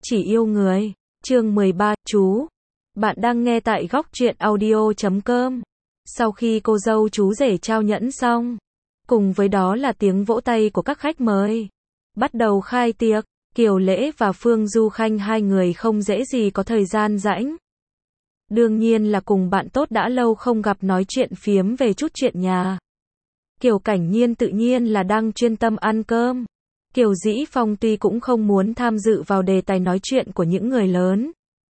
Chỉ yêu người. Chương 13, chú. Bạn đang nghe tại góc truyện audio.com. Sau khi cô dâu chú rể trao nhẫn xong, cùng với đó là tiếng vỗ tay của các khách mời, bắt đầu khai tiệc. Kiều Lễ và Phương Du Khanh hai người không dễ gì có thời gian rảnh. Đương nhiên là cùng bạn tốt đã lâu không gặp nói chuyện phiếm về chút chuyện nhà. Kiều Cảnh Nhiên tự nhiên là đang chuyên tâm ăn cơm. Kiều Dĩ Phong tuy cũng không muốn tham dự vào đề tài nói chuyện của những người lớn,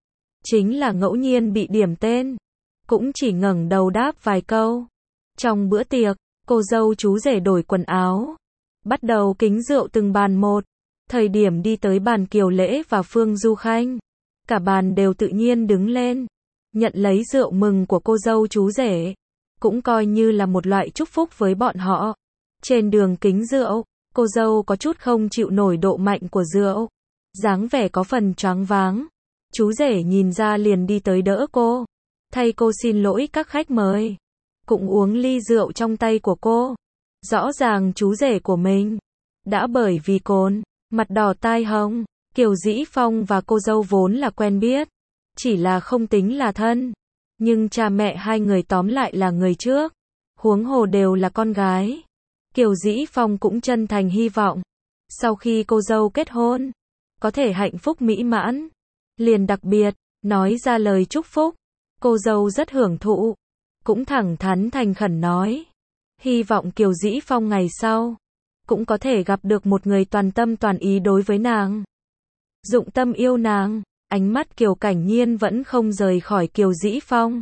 chính là ngẫu nhiên bị điểm tên, cũng chỉ ngẩng đầu đáp vài câu. Trong bữa tiệc, cô dâu chú rể đổi quần áo, bắt đầu kính rượu từng bàn một. Thời điểm đi tới bàn Kiều Lễ và Phương Du Khanh, cả bàn đều tự nhiên đứng lên, nhận lấy rượu mừng của cô dâu chú rể, cũng coi như là một loại chúc phúc với bọn họ. Trên đường kính rượu, cô dâu có chút không chịu nổi độ mạnh của rượu, dáng vẻ có phần choáng váng. Chú rể nhìn ra liền đi tới đỡ cô, thay cô xin lỗi các khách mời, cũng uống ly rượu trong tay của cô. Rõ ràng chú rể của mình đã bởi vì cồn, mặt đỏ tai hồng. Kiều Dĩ Phong và cô dâu vốn là quen biết, chỉ là không tính là thân, nhưng cha mẹ hai người tóm lại là người trước, huống hồ đều là con gái. Kiều Dĩ Phong cũng chân thành hy vọng, sau khi cô dâu kết hôn, có thể hạnh phúc mỹ mãn, liền đặc biệt nói ra lời chúc phúc. Cô dâu rất hưởng thụ, cũng thẳng thắn thành khẩn nói, hy vọng Kiều Dĩ Phong ngày sau cũng có thể gặp được một người toàn tâm toàn ý đối với nàng, dụng tâm yêu nàng. Ánh mắt Kiều Cảnh Nhiên vẫn không rời khỏi Kiều Dĩ Phong.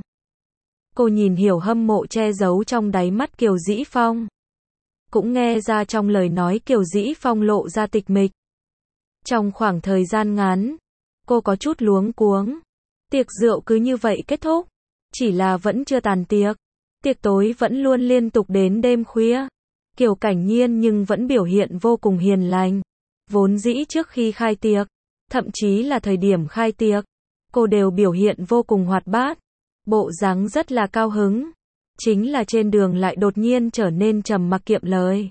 Cô nhìn hiểu hâm mộ che giấu trong đáy mắt Kiều Dĩ Phong, cũng nghe ra trong lời nói Kiều Dĩ Phong lộ ra tịch mịch. Trong khoảng thời gian ngắn, cô có chút luống cuống. Tiệc rượu cứ như vậy kết thúc, chỉ là vẫn chưa tàn tiệc. Tiệc tối vẫn luôn liên tục đến đêm khuya. Kiều Cảnh Nhiên nhưng vẫn biểu hiện vô cùng hiền lành. Vốn dĩ trước khi khai tiệc, thậm chí là thời điểm khai tiệc, cô đều biểu hiện vô cùng hoạt bát, bộ dáng rất là cao hứng. Chính là trên đường lại đột nhiên trở nên trầm mặc kiệm lời.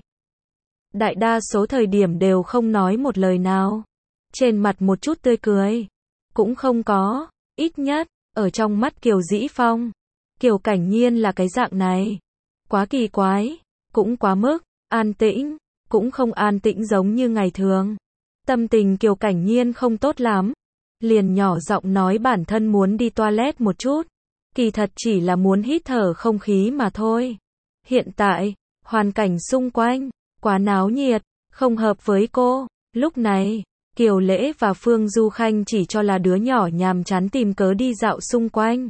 Đại đa số thời điểm đều không nói một lời nào. Trên mặt một chút tươi cười cũng không có, ít nhất ở trong mắt Kiều Dĩ Phong, Kiều Cảnh Nhiên là cái dạng này. Quá kỳ quái, cũng quá mức an tĩnh, cũng không an tĩnh giống như ngày thường. Tâm tình Kiều Cảnh Nhiên không tốt lắm, liền nhỏ giọng nói bản thân muốn đi toilet một chút. Kỳ thật chỉ là muốn hít thở không khí mà thôi. Hiện tại, hoàn cảnh xung quanh quá náo nhiệt, không hợp với cô. Lúc này, Kiều Lễ và Phương Du Khanh chỉ cho là đứa nhỏ nhàm chán tìm cớ đi dạo xung quanh,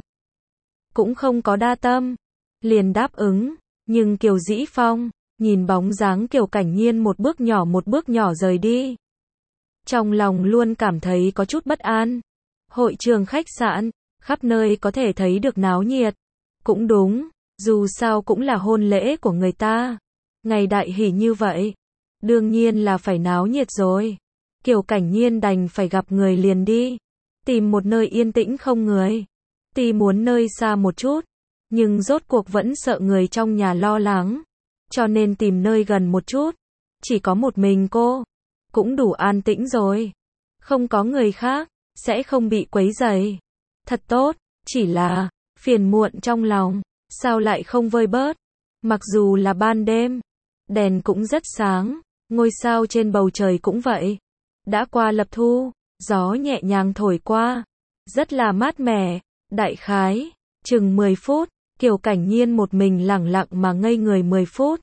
cũng không có đa tâm, liền đáp ứng. Nhưng Kiều Dĩ Phong nhìn bóng dáng Kiều Cảnh Nhiên một bước nhỏ rời đi, trong lòng luôn cảm thấy có chút bất an. Hội trường khách sạn, khắp nơi có thể thấy được náo nhiệt. Cũng đúng, dù sao cũng là hôn lễ của người ta, ngày đại hỷ như vậy, đương nhiên là phải náo nhiệt rồi. Kiều Cảnh Nhiên đành phải gặp người liền đi, tìm một nơi yên tĩnh không người. Tuy muốn nơi xa một chút, nhưng rốt cuộc vẫn sợ người trong nhà lo lắng, cho nên tìm nơi gần một chút. Chỉ có một mình cô, cũng đủ an tĩnh rồi, không có người khác, sẽ không bị quấy rầy. Thật tốt, chỉ là phiền muộn trong lòng, sao lại không vơi bớt. Mặc dù là ban đêm, đèn cũng rất sáng, ngôi sao trên bầu trời cũng vậy. Đã qua lập thu, gió nhẹ nhàng thổi qua, rất là mát mẻ. Đại khái chừng 10 phút, Kiều Cảnh Nhiên một mình lẳng lặng mà ngây người 10 phút.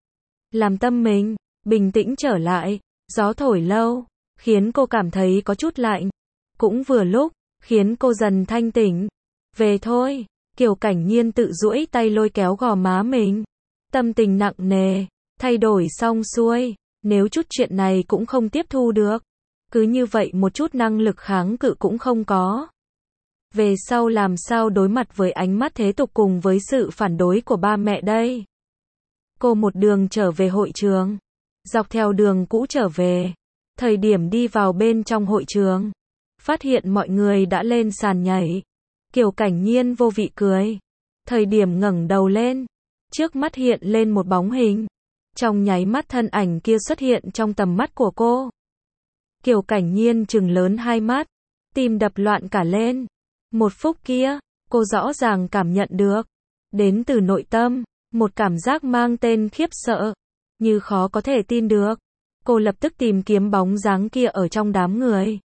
Làm tâm mình bình tĩnh trở lại, gió thổi lâu, khiến cô cảm thấy có chút lạnh, cũng vừa lúc khiến cô dần thanh tỉnh. Về thôi, Kiều Cảnh Nhiên tự duỗi tay lôi kéo gò má mình. Tâm tình nặng nề, thay đổi xong xuôi, nếu chút chuyện này cũng không tiếp thu được, cứ như vậy một chút năng lực kháng cự cũng không có, về sau làm sao đối mặt với ánh mắt thế tục cùng với sự phản đối của ba mẹ đây. Cô một đường trở về hội trường, dọc theo đường cũ trở về. Thời điểm đi vào bên trong hội trường, phát hiện mọi người đã lên sàn nhảy. Kiều Cảnh Nhiên vô vị cười. Thời điểm ngẩng đầu lên, trước mắt hiện lên một bóng hình. Trong nháy mắt thân ảnh kia xuất hiện trong tầm mắt của cô. Kiều Cảnh Nhiên trừng lớn hai mắt, tim đập loạn cả lên. Một phút kia, cô rõ ràng cảm nhận được, đến từ nội tâm, một cảm giác mang tên khiếp sợ, như khó có thể tin được. Cô lập tức tìm kiếm bóng dáng kia ở trong đám người.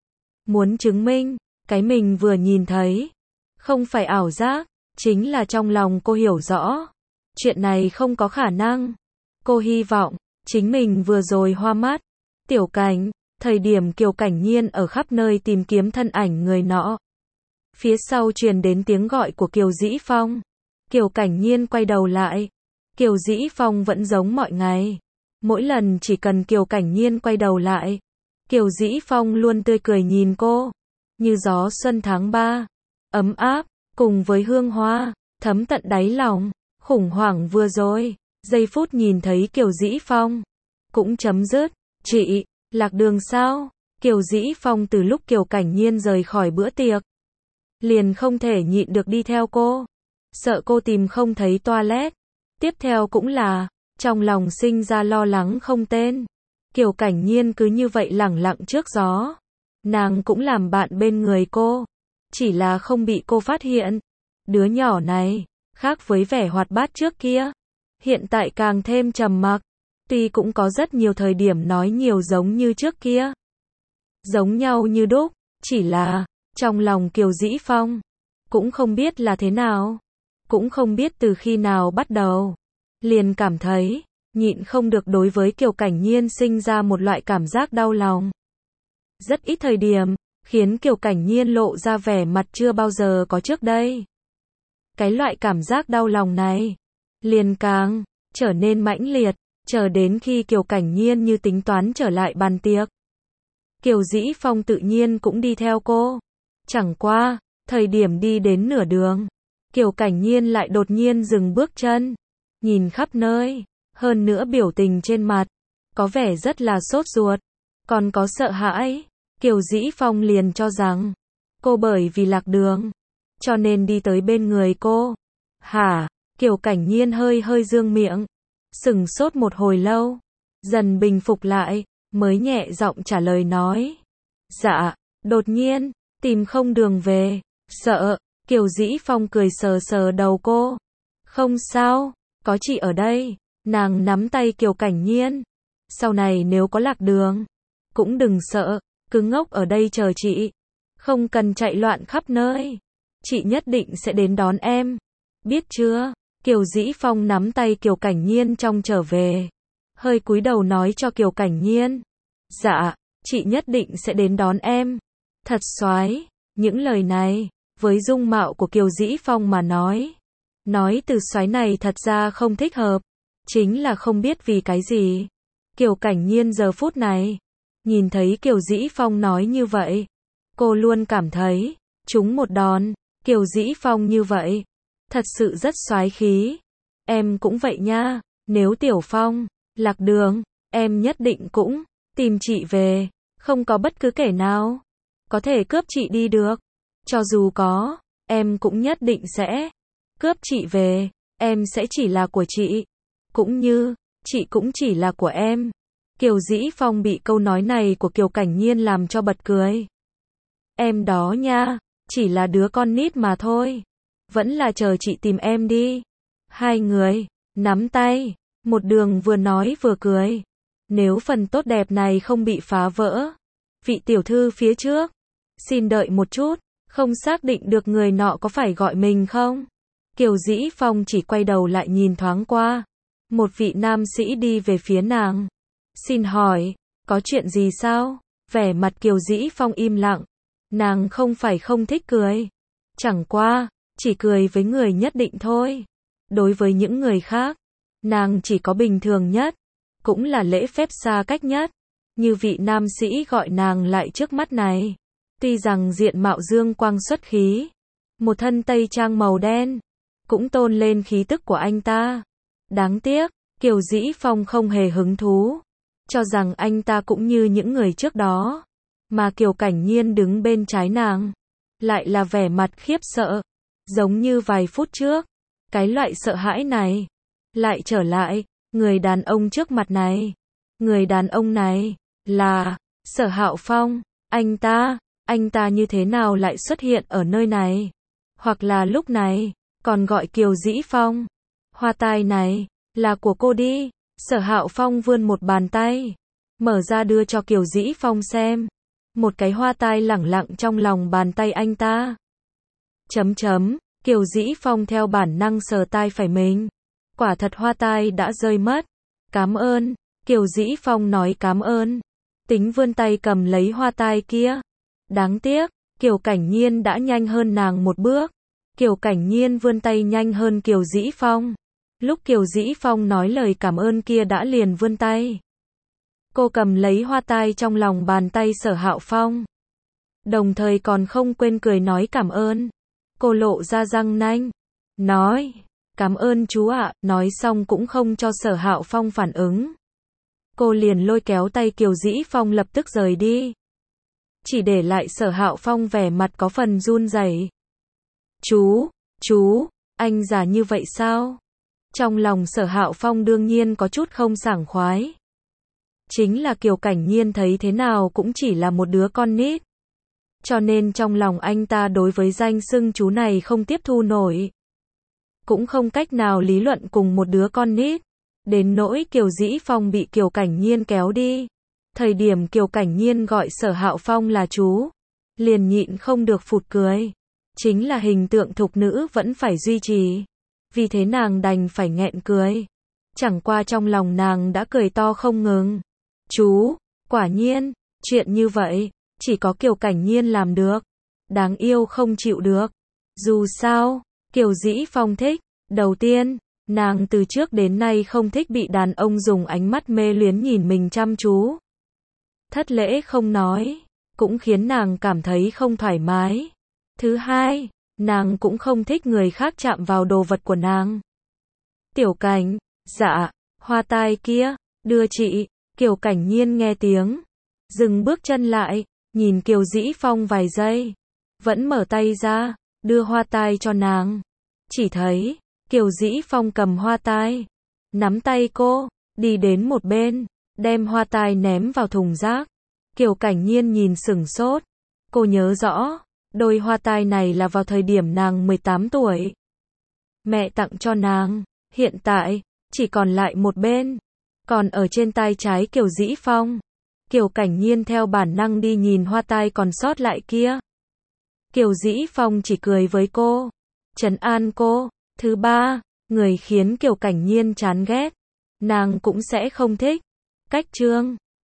Muốn chứng minh, cái mình vừa nhìn thấy, không phải ảo giác, chính là trong lòng cô hiểu rõ. Chuyện này không có khả năng. Cô hy vọng, chính mình vừa rồi hoa mắt. Tiểu Cảnh, thời điểm Kiều Cảnh Nhiên ở khắp nơi tìm kiếm thân ảnh người nọ. Phía sau truyền đến tiếng gọi của Kiều Dĩ Phong. Kiều Cảnh Nhiên quay đầu lại. Kiều Dĩ Phong vẫn giống mọi ngày. Mỗi lần chỉ cần Kiều Cảnh Nhiên quay đầu lại, Kiều Dĩ Phong luôn tươi cười nhìn cô, như gió xuân tháng 3, ấm áp, cùng với hương hoa, thấm tận đáy lòng. Khủng hoảng vừa rồi, giây phút nhìn thấy Kiều Dĩ Phong, cũng chấm dứt. Chị, lạc đường sao? Kiều Dĩ Phong từ lúc Kiều Cảnh Nhiên rời khỏi bữa tiệc, liền không thể nhịn được đi theo cô, sợ cô tìm không thấy toilet. Tiếp theo cũng là, trong lòng sinh ra lo lắng không tên. Kiều Cảnh Nhiên cứ như vậy lẳng lặng trước gió. Nàng cũng làm bạn bên người cô, chỉ là không bị cô phát hiện. Đứa nhỏ này, khác với vẻ hoạt bát trước kia, hiện tại càng thêm trầm mặc. Tuy cũng có rất nhiều thời điểm nói nhiều giống như trước kia, giống nhau như đúc, chỉ là, trong lòng Kiều Dĩ Phong, cũng không biết là thế nào, cũng không biết từ khi nào bắt đầu, liền cảm thấy, nhịn không được đối với Kiều Cảnh Nhiên sinh ra một loại cảm giác đau lòng. Rất ít thời điểm, khiến Kiều Cảnh Nhiên lộ ra vẻ mặt chưa bao giờ có trước đây. Cái loại cảm giác đau lòng này, liền càng trở nên mãnh liệt, chờ đến khi Kiều Cảnh Nhiên như tính toán trở lại bàn tiệc. Kiều Dĩ Phong tự nhiên cũng đi theo cô. Chẳng qua, thời điểm đi đến nửa đường, Kiều Cảnh Nhiên lại đột nhiên dừng bước chân, nhìn khắp nơi, hơn nữa biểu tình trên mặt, có vẻ rất là sốt ruột, còn có sợ hãi. Kiều Dĩ Phong liền cho rằng, cô bởi vì lạc đường, cho nên đi tới bên người cô. Hả? Kiều Cảnh Nhiên hơi hơi dương miệng, sững sốt một hồi lâu, dần bình phục lại, mới nhẹ giọng trả lời nói. Dạ, đột nhiên, tìm không đường về, sợ. Kiều Dĩ Phong cười sờ sờ đầu cô. Không sao, có chị ở đây. Nàng nắm tay Kiều Cảnh Nhiên. Sau này nếu có lạc đường, cũng đừng sợ, cứ ngốc ở đây chờ chị. Không cần chạy loạn khắp nơi. Chị nhất định sẽ đến đón em. Biết chưa? Kiều Dĩ Phong nắm tay Kiều Cảnh Nhiên trong trở về. Hơi cúi đầu nói cho Kiều Cảnh Nhiên. Dạ, chị nhất định sẽ đến đón em. Thật xoái. Những lời này, với dung mạo của Kiều Dĩ Phong mà nói từ xoái này thật ra không thích hợp. Chính là không biết vì cái gì. Kiều Cảnh Nhiên giờ phút này, nhìn thấy Kiều Dĩ Phong nói như vậy, cô luôn cảm thấy, trúng một đòn. Kiều Dĩ Phong như vậy, thật sự rất xoái khí. Em cũng vậy nha, nếu Tiểu Phong lạc đường, em nhất định cũng tìm chị về, không có bất cứ kẻ nào có thể cướp chị đi được. Cho dù có, em cũng nhất định sẽ cướp chị về, em sẽ chỉ là của chị, cũng như chị cũng chỉ là của em. Kiều Dĩ Phong bị câu nói này của Kiều Cảnh Nhiên làm cho bật cười. Em đó nha, chỉ là đứa con nít mà thôi. Vẫn là chờ chị tìm em đi. Hai người nắm tay, một đường vừa nói vừa cười. Nếu phần tốt đẹp này không bị phá vỡ, vị tiểu thư phía trước, xin đợi một chút, không xác định được người nọ có phải gọi mình không? Kiều Dĩ Phong chỉ quay đầu lại nhìn thoáng qua. Một vị nam sĩ đi về phía nàng. Xin hỏi, có chuyện gì sao? Vẻ mặt Kiều Dĩ Phong im lặng. Nàng không phải không thích cười. Chẳng qua, chỉ cười với người nhất định thôi. Đối với những người khác, nàng chỉ có bình thường nhất, cũng là lễ phép xa cách nhất. Như vị nam sĩ gọi nàng lại trước mắt này. Tuy rằng diện mạo dương quang xuất khí, một thân tây trang màu đen, cũng tôn lên khí tức của anh ta. Đáng tiếc, Kiều Dĩ Phong không hề hứng thú, cho rằng anh ta cũng như những người trước đó. Mà Kiều Cảnh Nhiên đứng bên trái nàng, lại là vẻ mặt khiếp sợ, giống như vài phút trước. Cái loại sợ hãi này, lại trở lại, người đàn ông trước mặt này. Người đàn ông này, là Sở Hạo Phong, anh ta như thế nào lại xuất hiện ở nơi này? Hoặc là lúc này, còn gọi Kiều Dĩ Phong. Hoa tai này, là của cô đi. Sở Hạo Phong vươn một bàn tay, mở ra đưa cho Kiều Dĩ Phong xem. Một cái hoa tai lẳng lặng trong lòng bàn tay anh ta. Kiều Dĩ Phong theo bản năng sờ tai phải mình. Quả thật hoa tai đã rơi mất. Cảm ơn. Kiều Dĩ Phong nói cảm ơn. Tính vươn tay cầm lấy hoa tai kia. Đáng tiếc, Kiều Cảnh Nhiên đã nhanh hơn nàng một bước. Kiều Cảnh Nhiên vươn tay nhanh hơn Kiều Dĩ Phong. Lúc Kiều Dĩ Phong nói lời cảm ơn kia đã liền vươn tay. Cô cầm lấy hoa tai trong lòng bàn tay Sở Hạo Phong. Đồng thời còn không quên cười nói cảm ơn. Cô lộ ra răng nanh. Nói, cảm ơn chú ạ, nói xong cũng không cho Sở Hạo Phong phản ứng. Cô liền lôi kéo tay Kiều Dĩ Phong lập tức rời đi. Chỉ để lại Sở Hạo Phong vẻ mặt có phần run rẩy. Chú, anh già như vậy sao? Trong lòng Sở Hạo Phong đương nhiên có chút không sảng khoái. Chính là Kiều Cảnh Nhiên thấy thế nào cũng chỉ là một đứa con nít. Cho nên trong lòng anh ta đối với danh xưng chú này không tiếp thu nổi. Cũng không cách nào lý luận cùng một đứa con nít. Đến nỗi Kiều Dĩ Phong bị Kiều Cảnh Nhiên kéo đi. Thời điểm Kiều Cảnh Nhiên gọi Sở Hạo Phong là chú, liền nhịn không được phụt cười. Chính là hình tượng thục nữ vẫn phải duy trì. Vì thế nàng đành phải nghẹn cười. Chẳng qua trong lòng nàng đã cười to không ngừng. Chú, quả nhiên, chuyện như vậy, chỉ có Kiều Cảnh Nhiên làm được. Đáng yêu không chịu được. Dù sao, Kiều Dĩ Phong thích. Đầu tiên, nàng từ trước đến nay không thích bị đàn ông dùng ánh mắt mê luyến nhìn mình chăm chú. Thất lễ không nói, cũng khiến nàng cảm thấy không thoải mái. Thứ hai, nàng cũng không thích người khác chạm vào đồ vật của nàng. Tiểu Cảnh, dạ, hoa tai kia, đưa chị. Kiều Cảnh Nhiên nghe tiếng, dừng bước chân lại, nhìn Kiều Dĩ Phong vài giây, vẫn mở tay ra, đưa hoa tai cho nàng. Chỉ thấy, Kiều Dĩ Phong cầm hoa tai, nắm tay cô, đi đến một bên, đem hoa tai ném vào thùng rác. Kiều Cảnh Nhiên nhìn sửng sốt, cô nhớ rõ, đôi hoa tai này là vào thời điểm nàng 18 tuổi. Mẹ tặng cho nàng, hiện tại, chỉ còn lại một bên. Còn ở trên tai trái Kiều Dĩ Phong. Kiều Cảnh Nhiên theo bản năng đi nhìn hoa tai còn sót lại kia. Kiều Dĩ Phong chỉ cười với cô, trấn an cô. Thứ ba, người khiến Kiều Cảnh Nhiên chán ghét, nàng cũng sẽ không thích. Cách chương